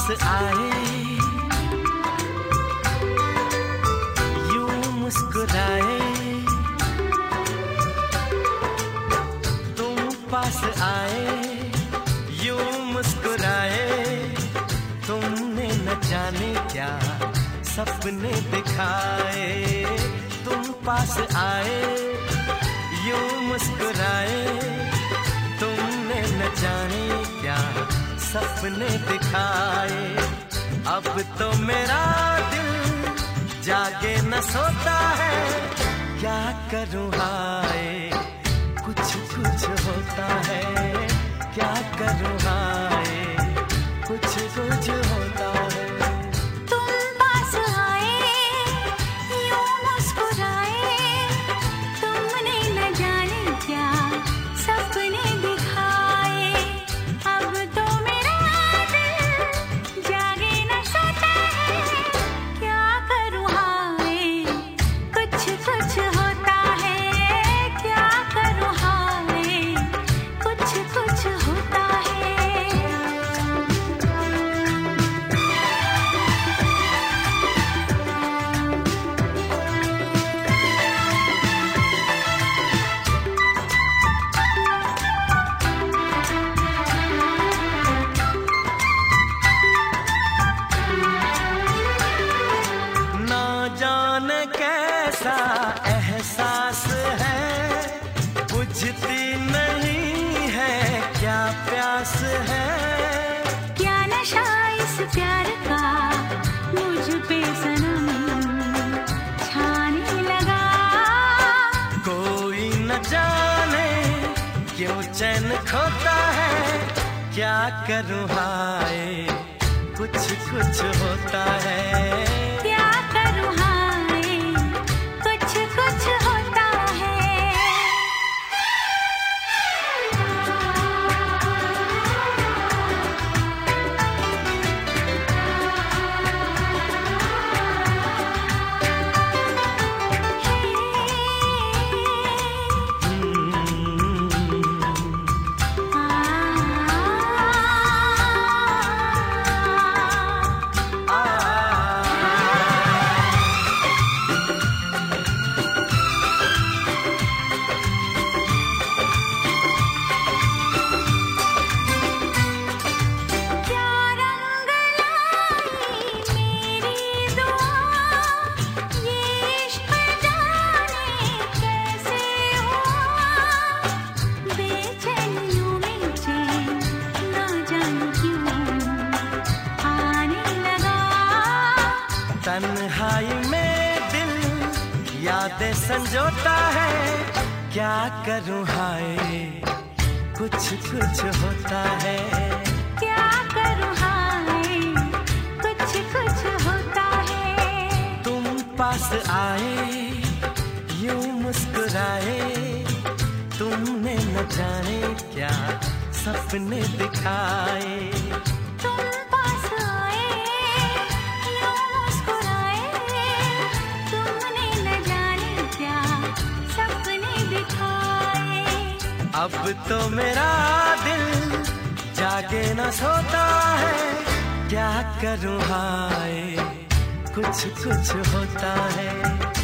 पास आए, यूं मुस्कुराए, तुम पास आए, यूं मुस्कुराए, तुमने न जाने क्या सपने दिखाए। तुम पास आए, यूं मुस्कुराए, तुमने न जाने क्या सपने दिखाए। अब तो मेरा दिल जागे न सोता है, क्या करूं हाय कुछ कुछ होता है, क्या करूं हाय कुछ कुछ होता है। कैसा एहसास है, बुझती नहीं है क्या प्यास है। क्या नशा इस प्यार का मुझ पे सनम छाने लगा। कोई न जाने क्यों चैन खोता है, क्या करूं हाय कुछ कुछ होता है। तन्हाई में दिल यादें संजोता है, क्या करूं हाय कुछ कुछ होता है। क्या करूं हाय कुछ कुछ होता है। तुम पास आए, यूं मुस्कुराए, तुमने न जाने क्या सपने दिखाए। अब तो मेरा दिल जागे न सोता है, क्या करूं हाय कुछ कुछ होता है।